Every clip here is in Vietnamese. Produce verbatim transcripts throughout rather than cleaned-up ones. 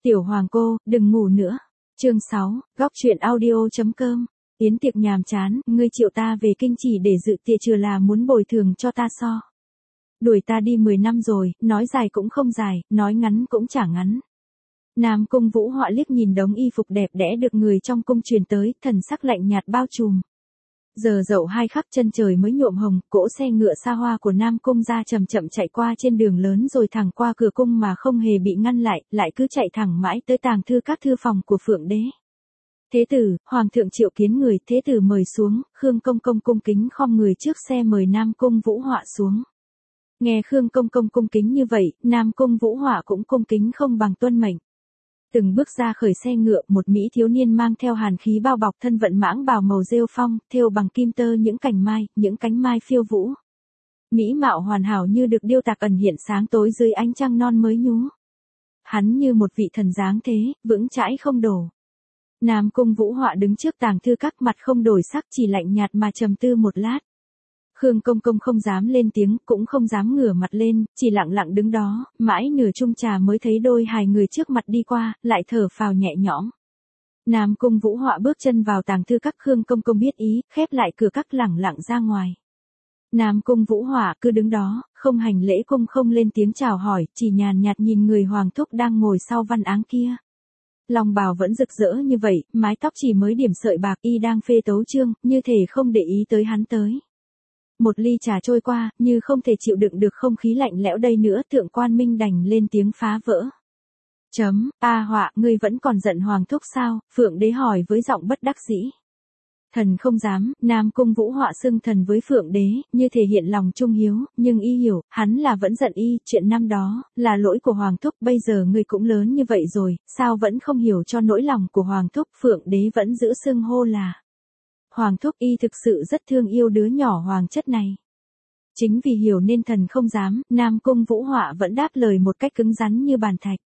Tiểu hoàng cô, đừng ngủ nữa. Chương sáu, góc truyện audio.com. Yến tiệc nhàm chán, ngươi triệu ta về kinh chỉ để dự tiệc trừ là muốn bồi thường cho ta so. Đuổi ta đi mười năm rồi, nói dài cũng không dài, nói ngắn cũng chả ngắn. Nam Cung Vũ Họa liếc nhìn đống y phục đẹp đẽ được người trong cung truyền tới, thần sắc lạnh nhạt bao trùm. Giờ dậu hai khắc chân trời mới nhuộm hồng, cỗ xe ngựa xa hoa của Nam Cung ra chậm chậm chạy qua trên đường lớn rồi thẳng qua cửa cung mà không hề bị ngăn lại, lại cứ chạy thẳng mãi tới tàng thư các thư phòng của Phượng Đế. Thế tử, Hoàng thượng triệu kiến người, thế tử mời xuống, Khương Công Công cung kính khom người trước xe mời Nam Cung Vũ Họa xuống. Nghe Khương Công Công cung kính như vậy, Nam Cung Vũ Họa cũng cung kính không bằng tuân mệnh. Từng bước ra khởi xe ngựa, một mỹ thiếu niên mang theo hàn khí bao bọc thân vận mãng bào màu rêu phong, thêu bằng kim tơ những cành mai, những cánh mai phiêu vũ. Mỹ mạo hoàn hảo như được điêu tạc ẩn hiện sáng tối dưới ánh trăng non mới nhú. Hắn như một vị thần dáng thế, vững chãi không đổ. Nam Cung Vũ Họa đứng trước tàng thư các, mặt không đổi sắc, chỉ lạnh nhạt mà trầm tư một lát. Khương Công Công không dám lên tiếng, cũng không dám ngửa mặt lên, chỉ lặng lặng đứng đó, mãi nửa chung trà mới thấy đôi hài người trước mặt đi qua, lại thở phào nhẹ nhõm. Nam Cung Vũ Họa bước chân vào tàng thư các, Khương Công Công biết ý, khép lại cửa các lẳng lặng ra ngoài. Nam Cung Vũ Họa cứ đứng đó, không hành lễ cung, không lên tiếng chào hỏi, chỉ nhàn nhạt nhìn người hoàng thúc đang ngồi sau văn áng kia. Long bào vẫn rực rỡ như vậy, mái tóc chỉ mới điểm sợi bạc, y đang phê tấu chương, như thể không để ý tới hắn tới. Một ly trà trôi qua, như không thể chịu đựng được không khí lạnh lẽo đây nữa, Thượng Quan Minh đành lên tiếng phá vỡ. Chấm, a Họa, ngươi vẫn còn giận hoàng thúc sao? Phượng Đế hỏi với giọng bất đắc dĩ. Thần không dám. Nam Cung Vũ Họa xưng thần với Phượng Đế, như thể hiện lòng trung hiếu, nhưng y hiểu, hắn là vẫn giận y, chuyện năm đó, là lỗi của hoàng thúc, bây giờ ngươi cũng lớn như vậy rồi, sao vẫn không hiểu cho nỗi lòng của hoàng thúc? Phượng Đế vẫn giữ xưng hô là Hoàng thúc, y thực sự rất thương yêu đứa nhỏ hoàng chất này. Chính vì hiểu nên thần không dám. Nam Cung Vũ Họa vẫn đáp lời một cách cứng rắn như bàn thạch.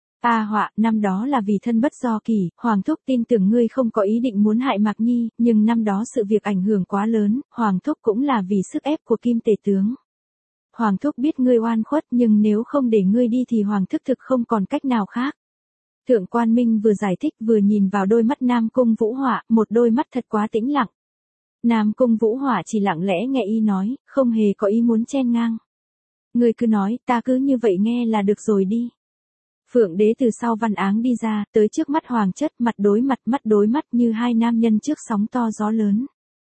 A Họa, năm đó là vì thân bất do kỳ, hoàng thúc tin tưởng ngươi không có ý định muốn hại Mạc Nhi, nhưng năm đó sự việc ảnh hưởng quá lớn, hoàng thúc cũng là vì sức ép của Kim Tể tướng. Hoàng thúc biết ngươi oan khuất, nhưng nếu không để ngươi đi thì hoàng thúc thực không còn cách nào khác. Thượng Quan Minh vừa giải thích vừa nhìn vào đôi mắt Nam Cung Vũ Họa, một đôi mắt thật quá tĩnh lặng. Nam Cung Vũ Họa chỉ lặng lẽ nghe y nói, không hề có ý muốn chen ngang. Ngươi cứ nói, ta cứ như vậy nghe là được rồi đi. Phượng Đế từ sau văn áng đi ra, tới trước mắt hoàng chất, mặt đối mặt, mắt đối mắt như hai nam nhân trước sóng to gió lớn.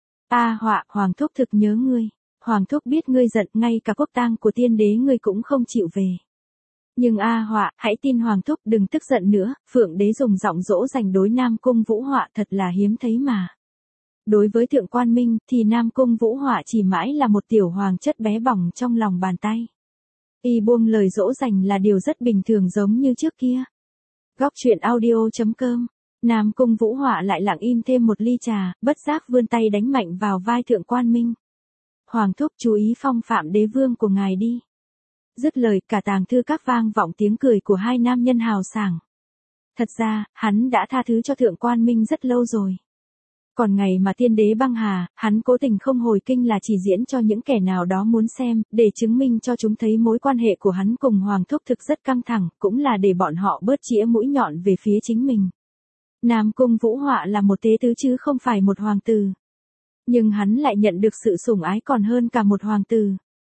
A Họa, hoàng thúc thực nhớ ngươi. Hoàng thúc biết ngươi giận, ngay cả quốc tang của tiên đế ngươi cũng không chịu về. Nhưng A Họa, hãy tin hoàng thúc, đừng tức giận nữa. Phượng Đế dùng giọng dỗ dành đối Nam Cung Vũ Họa thật là hiếm thấy mà. Đối với Thượng Quan Minh, thì Nam Cung Vũ Họa chỉ mãi là một tiểu hoàng chất bé bỏng trong lòng bàn tay. Y buông lời dỗ dành là điều rất bình thường giống như trước kia. Góc truyện audio.com. Nam Cung Vũ Họa lại lặng im thêm một ly trà, bất giác vươn tay đánh mạnh vào vai Thượng Quan Minh. Hoàng thúc, chú ý phong phạm đế vương của ngài đi. Dứt lời, cả tàng thư các vang vọng tiếng cười của hai nam nhân hào sảng. Thật ra, hắn đã tha thứ cho Thượng Quan Minh rất lâu rồi. Còn ngày mà tiên đế băng hà, hắn cố tình không hồi kinh là chỉ diễn cho những kẻ nào đó muốn xem, để chứng minh cho chúng thấy mối quan hệ của hắn cùng hoàng thúc thực rất căng thẳng, cũng là để bọn họ bớt chĩa mũi nhọn về phía chính mình. Nam Cung Vũ Họa là một tế tứ chứ không phải một hoàng tử. Nhưng hắn lại nhận được sự sủng ái còn hơn cả một hoàng tử.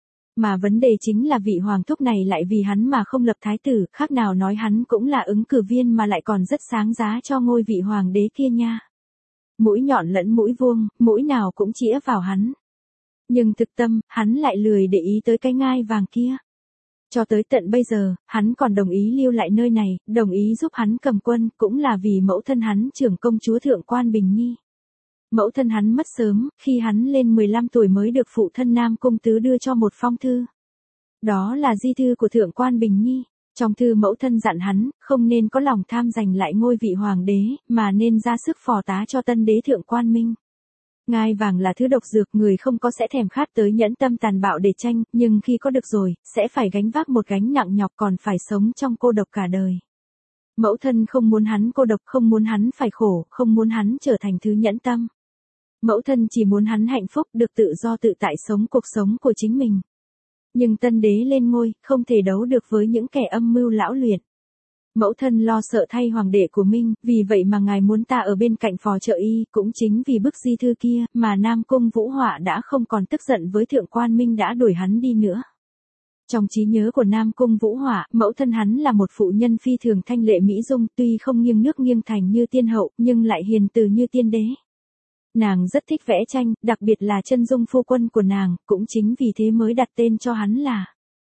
Mà vấn đề chính là vị hoàng thúc này lại vì hắn mà không lập thái tử, khác nào nói hắn cũng là ứng cử viên mà lại còn rất sáng giá cho ngôi vị hoàng đế kia nha. Mũi nhọn lẫn mũi vuông, mũi nào cũng chĩa vào hắn. Nhưng thực tâm, hắn lại lười để ý tới cái ngai vàng kia. Cho tới tận bây giờ, hắn còn đồng ý lưu lại nơi này, đồng ý giúp hắn cầm quân, cũng là vì mẫu thân hắn trưởng công chúa Thượng Quan Bình Nhi. Mẫu thân hắn mất sớm, khi hắn lên mười lăm tuổi mới được phụ thân Nam Cung Tứ đưa cho một phong thư. Đó là di thư của Thượng Quan Bình Nhi. Trong thư mẫu thân dặn hắn, không nên có lòng tham giành lại ngôi vị hoàng đế, mà nên ra sức phò tá cho tân đế Thượng Quan Minh. Ngai vàng là thứ độc dược, người không có sẽ thèm khát tới nhẫn tâm tàn bạo để tranh, nhưng khi có được rồi, sẽ phải gánh vác một gánh nặng nhọc, còn phải sống trong cô độc cả đời. Mẫu thân không muốn hắn cô độc, không muốn hắn phải khổ, không muốn hắn trở thành thứ nhẫn tâm. Mẫu thân chỉ muốn hắn hạnh phúc, được tự do tự tại sống cuộc sống của chính mình. Nhưng tân đế lên ngôi, không thể đấu được với những kẻ âm mưu lão luyện. Mẫu thân lo sợ thay hoàng đệ của Minh, vì vậy mà ngài muốn ta ở bên cạnh phò trợ y, cũng chính vì bức di thư kia, mà Nam Cung Vũ Họa đã không còn tức giận với Thượng Quan Minh đã đuổi hắn đi nữa. Trong trí nhớ của Nam Cung Vũ Họa, mẫu thân hắn là một phụ nhân phi thường thanh lệ mỹ dung, tuy không nghiêng nước nghiêng thành như tiên hậu, nhưng lại hiền từ như tiên đế. Nàng rất thích vẽ tranh, đặc biệt là chân dung phu quân của nàng, cũng chính vì thế mới đặt tên cho hắn là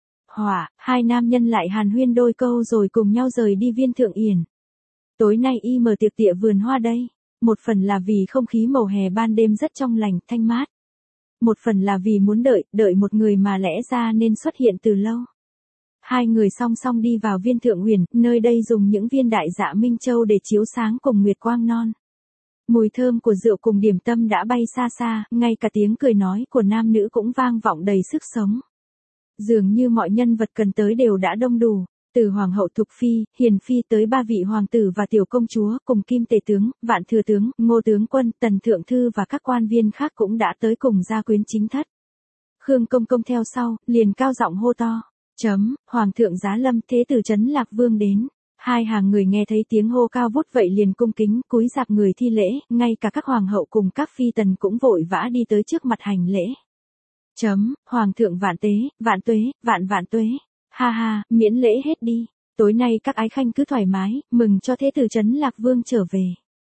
Họa. Hai nam nhân lại hàn huyên đôi câu rồi cùng nhau rời đi Viên Thượng Yển. Tối nay y mở tiệc tịa vườn hoa đây. Một phần là vì không khí màu hè ban đêm rất trong lành, thanh mát. Một phần là vì muốn đợi, đợi một người mà lẽ ra nên xuất hiện từ lâu. Hai người song song đi vào Viên Thượng Huyền, nơi đây dùng những viên đại dạ minh châu để chiếu sáng cùng nguyệt quang non. Mùi thơm của rượu cùng điểm tâm đã bay xa xa, ngay cả tiếng cười nói của nam nữ cũng vang vọng đầy sức sống. Dường như mọi nhân vật cần tới đều đã đông đủ, từ Hoàng hậu Thục Phi, Hiền Phi tới ba vị hoàng tử và tiểu công chúa, cùng Kim Tể tướng, Vạn Thừa tướng, Ngô tướng quân, Tần Thượng thư và các quan viên khác cũng đã tới cùng gia quyến chính thất. Khương Công Công theo sau, liền cao giọng hô to, chấm, Hoàng thượng giá lâm, thế tử Trấn Lạc Vương đến. Hai hàng người nghe thấy tiếng hô cao vút vậy liền cung kính, cúi rạp người thi lễ, ngay cả các hoàng hậu cùng các phi tần cũng vội vã đi tới trước mặt hành lễ. Chấm, Hoàng thượng vạn tế, vạn tuế, vạn vạn tuế. Ha ha, miễn lễ hết đi. Tối nay các ái khanh cứ thoải mái, mừng cho thế tử Trấn Lạc Vương trở về.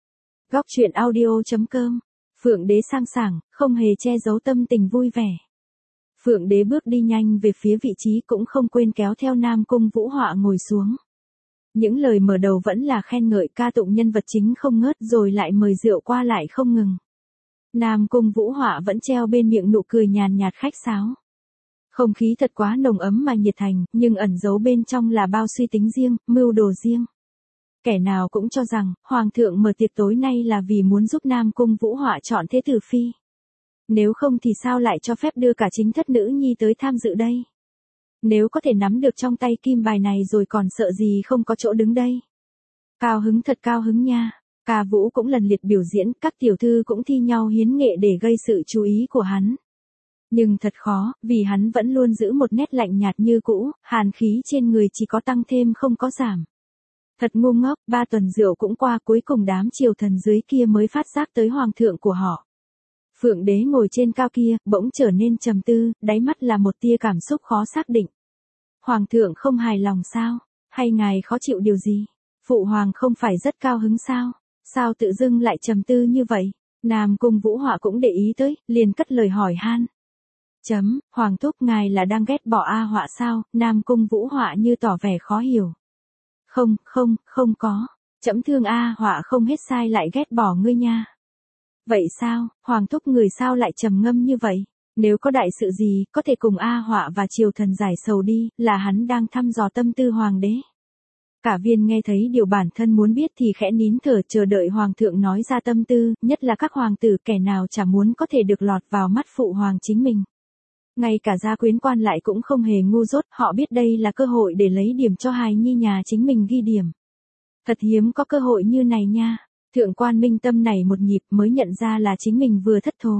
Góc truyện audio chấm com. Phượng đế sang sảng, không hề che giấu tâm tình vui vẻ. Phượng đế bước đi nhanh về phía vị trí cũng không quên kéo theo Nam Cung Vũ Họa ngồi xuống. Những lời mở đầu vẫn là khen ngợi ca tụng nhân vật chính không ngớt rồi lại mời rượu qua lại không ngừng. Nam Cung Vũ Họa vẫn treo bên miệng nụ cười nhàn nhạt khách sáo. Không khí thật quá nồng ấm mà nhiệt thành, nhưng ẩn giấu bên trong là bao suy tính riêng, mưu đồ riêng. Kẻ nào cũng cho rằng, Hoàng thượng mở tiệc tối nay là vì muốn giúp Nam Cung Vũ Họa chọn thế tử phi. Nếu không thì sao lại cho phép đưa cả chính thất nữ nhi tới tham dự đây? Nếu có thể nắm được trong tay kim bài này rồi còn sợ gì không có chỗ đứng đây? Cao hứng thật cao hứng nha. Ca vũ cũng lần liệt biểu diễn, các tiểu thư cũng thi nhau hiến nghệ để gây sự chú ý của hắn. Nhưng thật khó, vì hắn vẫn luôn giữ một nét lạnh nhạt như cũ, hàn khí trên người chỉ có tăng thêm không có giảm. Thật ngu ngốc, ba tuần rượu cũng qua, cuối cùng đám triều thần dưới kia mới phát giác tới hoàng thượng của họ. Phượng đế ngồi trên cao kia, bỗng trở nên trầm tư, đáy mắt là một tia cảm xúc khó xác định. Hoàng thượng không hài lòng sao? Hay ngài khó chịu điều gì? Phụ hoàng không phải rất cao hứng sao? Sao tự dưng lại trầm tư như vậy? Nam Cung Vũ Họa cũng để ý tới, liền cất lời hỏi han. Chấm, Hoàng thúc ngài là đang ghét bỏ A Họa sao? Nam Cung Vũ Họa như tỏ vẻ khó hiểu. Không, không, không có. Chấm thương A Họa không hết sai lại ghét bỏ ngươi nha. Vậy sao, Hoàng thúc người sao lại trầm ngâm như vậy? Nếu có đại sự gì, có thể cùng A Họa và triều thần giải sầu đi, là hắn đang thăm dò tâm tư hoàng đế. Cả viên nghe thấy điều bản thân muốn biết thì khẽ nín thở chờ đợi hoàng thượng nói ra tâm tư, nhất là các hoàng tử kẻ nào chả muốn có thể được lọt vào mắt phụ hoàng chính mình. Ngay cả gia quyến quan lại cũng không hề ngu dốt, họ biết đây là cơ hội để lấy điểm cho hài nhi nhà chính mình ghi điểm. Thật hiếm có cơ hội như này nha. Thượng quan Minh tâm này một nhịp mới nhận ra là chính mình vừa thất thố.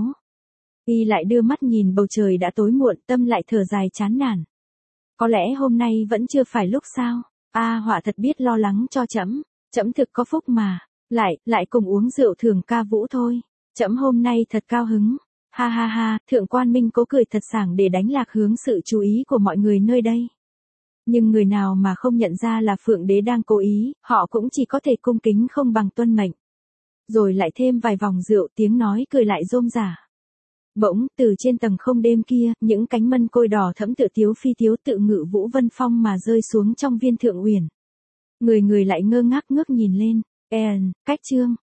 Y lại đưa mắt nhìn bầu trời đã tối muộn, tâm lại thở dài chán nản. Có lẽ hôm nay vẫn chưa phải lúc sao? A Họa thật biết lo lắng cho trẫm, trẫm thực có phúc mà, lại, lại cùng uống rượu thường ca vũ thôi. Trẫm hôm nay thật cao hứng. Ha ha ha, Thượng quan Minh cố cười thật sảng để đánh lạc hướng sự chú ý của mọi người nơi đây. Nhưng người nào mà không nhận ra là Phượng đế đang cố ý, họ cũng chỉ có thể cung kính không bằng tuân mệnh. Rồi lại thêm vài vòng rượu, tiếng nói cười lại rôm rả. Bỗng, từ trên tầng không đêm kia, những cánh mân côi đỏ thẫm tựa tiếu phi tiếu tự ngự vũ vân phong mà rơi xuống trong Viên Thượng Uyển. Người người lại ngơ ngác ngước nhìn lên. En, cách chương.